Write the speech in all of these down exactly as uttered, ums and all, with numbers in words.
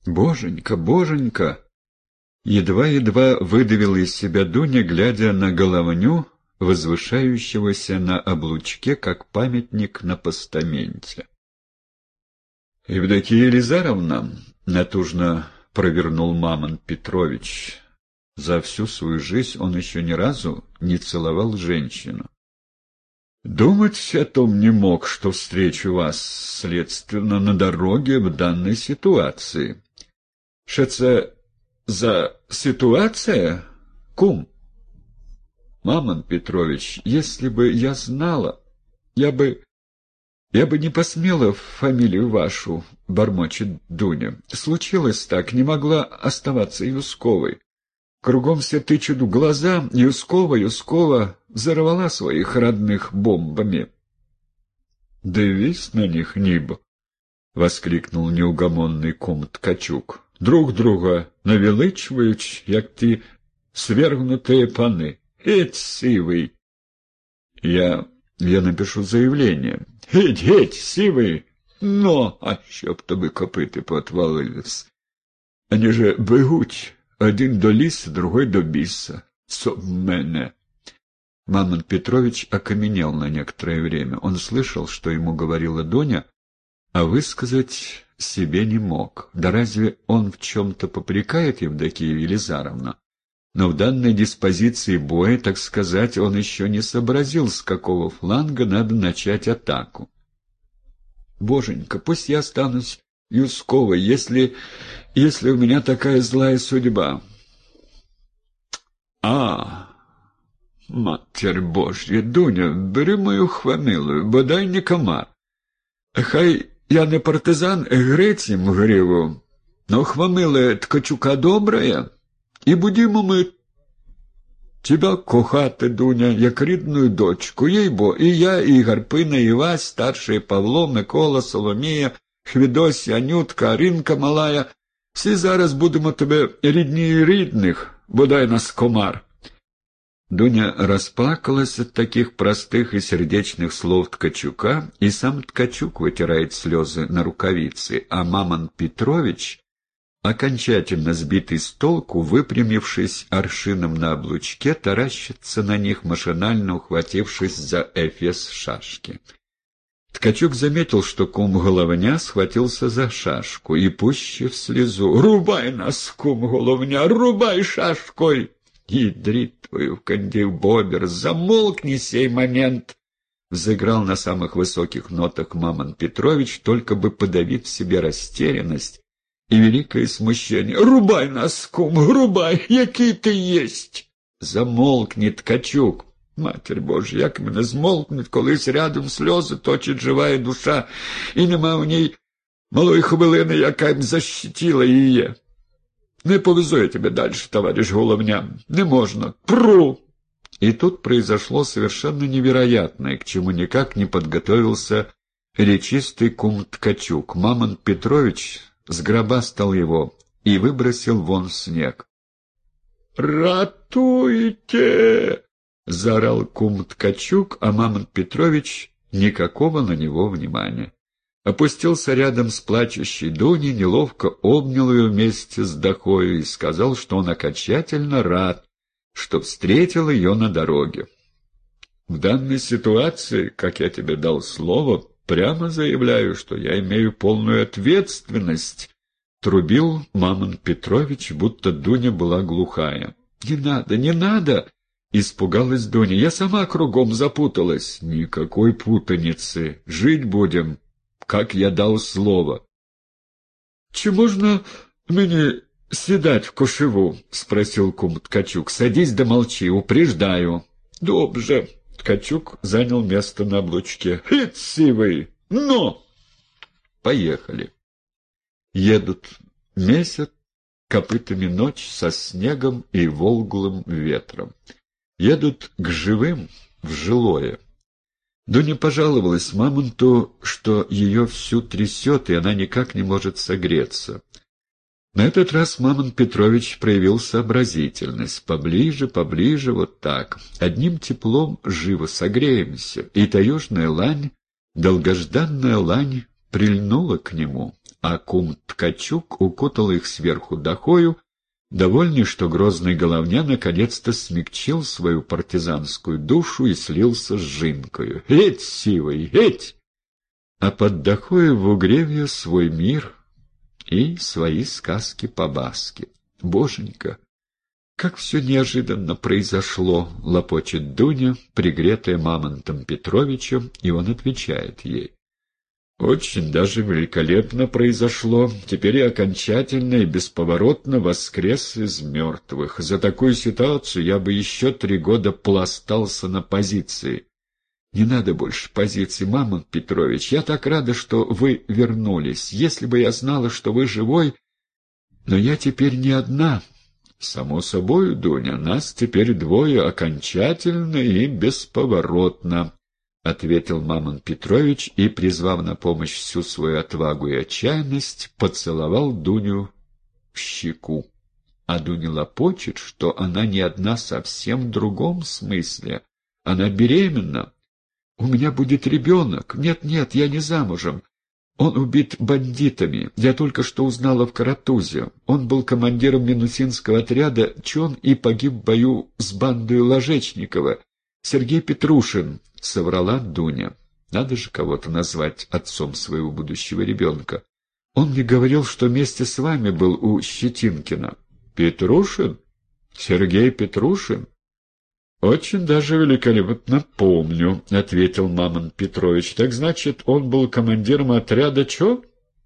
Боженька, боженька! Едва-едва выдавила из себя Дуня, глядя на головню, возвышающегося на облучке, как памятник на постаменте. «Евдокия Елизаровна», — натужно провернул Мамонт Петрович, за всю свою жизнь он еще ни разу не целовал женщину. «Думать о том не мог, что встречу вас, следственно, на дороге в данной ситуации. Что це за ситуация, кум?» «Мамонт Петрович, если бы я знала, я бы... я бы не посмела фамилию вашу», — бормочет Дуня. «Случилось так, не могла оставаться Юсковой. Кругом все тычут в глаза, Юскова, Юскова взорвала своих родных бомбами». «Дивись на них, нібо!» — воскликнул неугомонный кум Ткачук. «Друг друга навеличують, як ті свергнутые паны. Геть, сивый!» «Я... я напишу заявление». «Геть, геть, сивый! Но, а щоб тобі копити поотвалились. Они же бегуть, один до ліса, другой до біса. Со мене!» Мамонт Петрович окаменел на некоторое время. Он слышал, что ему говорила Дуня, а высказать себе не мог. Да разве он в чем-то попрекает Евдокию Елизаровну? Но в данной диспозиции боя, так сказать, он еще не сообразил, с какого фланга надо начать атаку. «Боженька, пусть я останусь Юсковой, если... если у меня такая злая судьба». «А, Матерь Божья, Дуня, бери мою хвамилу, бодай не комар. Хай я не партизан, грець їм в гриву, но хвамила Ткачука добрая, і будемо ми тебя кохати, Дуня, як рідную дочку, їй-бо, і я, і Гарпина, і Вась, старший Павло, Микола, Соломія, Хвідосія, Анютка, Аринка малая, всі зараз будемо тебе рідні рідних, бодай нас комар». Дуня расплакалась от таких простых и сердечных слов Ткачука, и сам Ткачук вытирает слезы на рукавицы, а Мамонт Петрович, окончательно сбитый с толку, выпрямившись аршином на облучке, таращится на них, машинально ухватившись за эфес шашки. Ткачук заметил, что кум Головня схватился за шашку и, пущив слезу: «Рубай нас, кум Головня, рубай шашкой!» «Ядрит твою в кондив бобер, замолкни сей момент!» Взыграл на самых высоких нотах Мамонт Петрович, только бы подавить в себе растерянность и великое смущение. «Рубай нас, кум, рубай, який ты есть!» «Замолкни, Ткачук!» «Матерь Божа, як мене змолкнуть, колись рядом сльози точить живая душа, і нема в ній малої хвилини, яка б защитила її. Не повезу я тебя дальше, товарищ Головня, не можно, пру!» И тут произошло совершенно невероятное, к чему никак не подготовился речистый кум Ткачук. Мамонт Петрович сгробастал его и выбросил вон в снег. «Ратуйте!» — заорал кум Ткачук, а Мамонт Петрович никакого на него внимания. Опустился рядом с плачущей Дуней, неловко обнял ее вместе с Дахою и сказал, что он окончательно рад, что встретил ее на дороге. «В данной ситуации, как я тебе дал слово, прямо заявляю, что я имею полную ответственность», — трубил Мамонт Петрович, будто Дуня была глухая. «Не надо, не надо!» — испугалась Дуня. «Я сама кругом запуталась». «Никакой путаницы. Жить будем, как я дал слово». «Чи можна мені сідать в кошеву?» — спросил кум Ткачук. «Садись да молчи, упреждаю». «Добже». Ткачук занял место на облучке. «Хит сивый! Но!» Поехали. Едут месяц, копытами ночь со снегом и волглым ветром. Едут к живым, в жилое. Дуня пожаловалась Мамонту, что ее всю трясет, и она никак не может согреться. На этот раз Мамонт Петрович проявил сообразительность. Поближе, поближе, вот так. Одним теплом живо согреемся. И таежная лань, долгожданная лань, прильнула к нему. а кум Ткачук укутал их сверху дохою, довольный, что грозный головня наконец-то смягчил свою партизанскую душу и слился с жинкою. «Эть, сивый, эть!» А под дохою в угреве свой мир и свои сказки по-баски. «Боженька, как все неожиданно произошло!» — лопочет Дуня, пригретая Мамонтом Петровичем, и он отвечает ей. «Очень даже великолепно произошло. Теперь я окончательно и бесповоротно воскрес из мертвых. За такую ситуацию я бы еще три года пластался на позиции». «Не надо больше позиций, Мамонт Петрович. Я так рада, что вы вернулись. Если бы я знала, что вы живой... Но я теперь не одна». «Само собой, Дуня, нас теперь двое окончательно и бесповоротно», — ответил Мамонт Петрович и, призвав на помощь всю свою отвагу и отчаянность, поцеловал Дуню в щеку. А Дуня лопочет, что она не одна совсем в другом смысле. Она беременна. «У меня будет ребенок. Нет-нет, я не замужем. Он убит бандитами. Я только что узнала в Каратузе. Он был командиром минусинского отряда «Чон» и погиб в бою с бандой Ложечникова. Сергей Петрушин», — соврала Дуня. Надо же кого-то назвать отцом своего будущего ребенка. «Он мне говорил, что вместе с вами был у Щетинкина». «Петрушин? Сергей Петрушин?» «Очень даже великолепно помню», — ответил Мамонт Петрович. «Так значит, он был командиром отряда чё?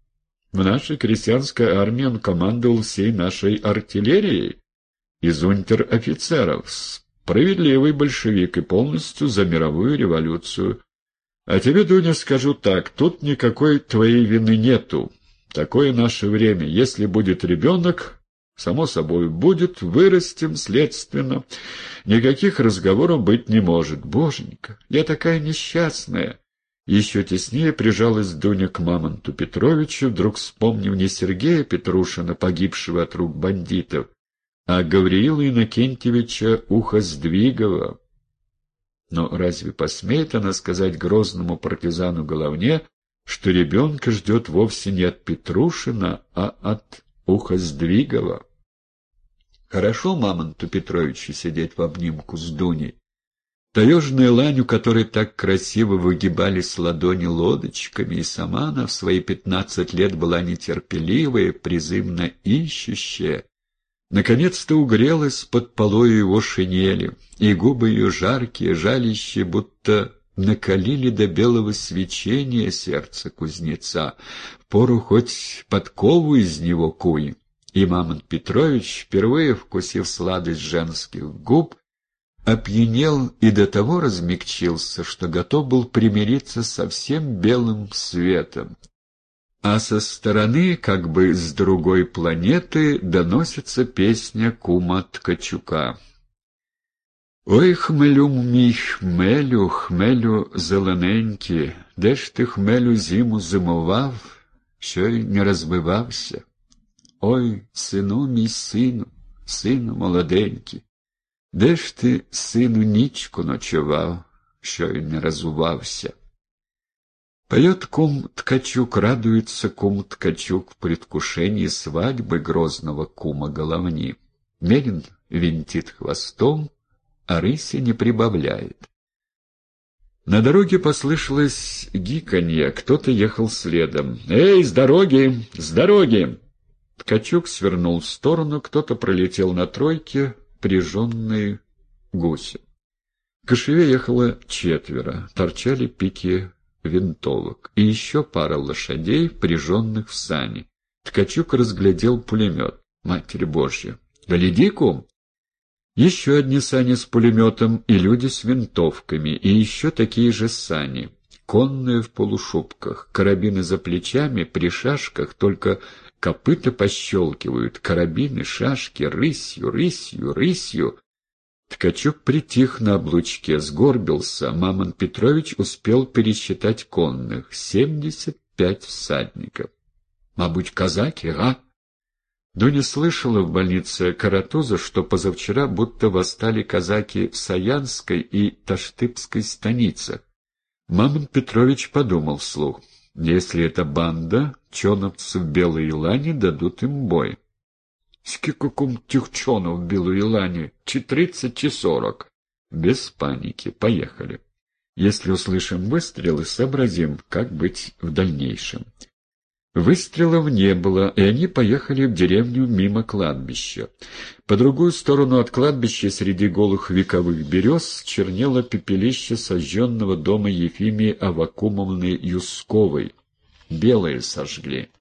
В нашей крестьянской армии он командовал всей нашей артиллерией из унтер-офицеров. Справедливый большевик и полностью за мировую революцию. А тебе, Дуня, скажу так, тут никакой твоей вины нету. Такое наше время. Если будет ребенок... Само собой, будет, вырастем, следственно. Никаких разговоров быть не может. Боженька, я такая несчастная!» Еще теснее прижалась Дуня к Мамонту Петровичу, вдруг вспомнив не Сергея Петрушина, погибшего от рук бандитов, а Гавриила Иннокентьевича Ухоздвигова. Но разве посмеет она сказать грозному партизану Головне, что ребенка ждет вовсе не от Петрушина, а от Ухоздвигова? Хорошо Мамонту Петровичу сидеть в обнимку с Дуней. Таежная лань, у которой так красиво выгибались ладони лодочками, и сама она в свои пятнадцать лет была нетерпеливая, призывно ищущая, наконец-то угрелась под полою его шинели, и губы ее жаркие, жалящие, будто накалили до белого свечения сердце кузнеца, впору хоть подкову из него куй. И Мамонт Петрович, впервые вкусив сладость женских губ, опьянел и до того размягчился, что готов был примириться со всем белым светом. А со стороны, как бы с другой планеты, доносится песня кума Ткачука. «Ой, хмелю мій хмелю, хмелю зелененький, де ж ти, хмелю, зиму зимував, що й не розбивався? Ой, сину мій сину, сину молоденький, де ж ти, сину, нічку ночував, що й не разувався?» Поет кум Ткачук, радуется кум Ткачук в предвкушении свадьбы грозного кума Головни. Мерин винтит хвостом, а рыси не прибавляет. На дороге послышалось гиканье, кто-то ехал следом. «Эй, с дороги! С дороги!» Ткачук свернул в сторону, кто-то пролетел на тройке, прижженной гусем. К кошеве ехало четверо, торчали пики винтовок, и еще пара лошадей, впряженных в сани. Ткачук разглядел пулемет. Матерь Божья! «Гляди, кум!» Еще одни сани с пулеметом и люди с винтовками, и еще такие же сани, конные в полушубках, карабины за плечами, при шашках, только копыта пощелкивают, карабины, шашки, рысью, рысью, рысью. Ткачук притих на облучке, сгорбился. Мамонт Петрович успел пересчитать конных — семьдесят пять всадников. «Мабуть, казаки, а?» Дуня слышала в больнице Каратуза, что позавчера будто восстали казаки в Саянской и Таштыбской станицах. Мамонт Петрович подумал вслух. Если это банда, чоновцы в Белой Илане дадут им бой. Сколько кум тех чонов в Белой Илане? Чи тридцать, чи сорок. Без паники. Поехали. Если услышим выстрелы, сообразим, как быть в дальнейшем. Выстрелов не было, и они поехали в деревню мимо кладбища. По другую сторону от кладбища, среди голых вековых берез, чернело пепелище сожженного дома Ефимии Аввакумовны Юсковой. Белые сожгли.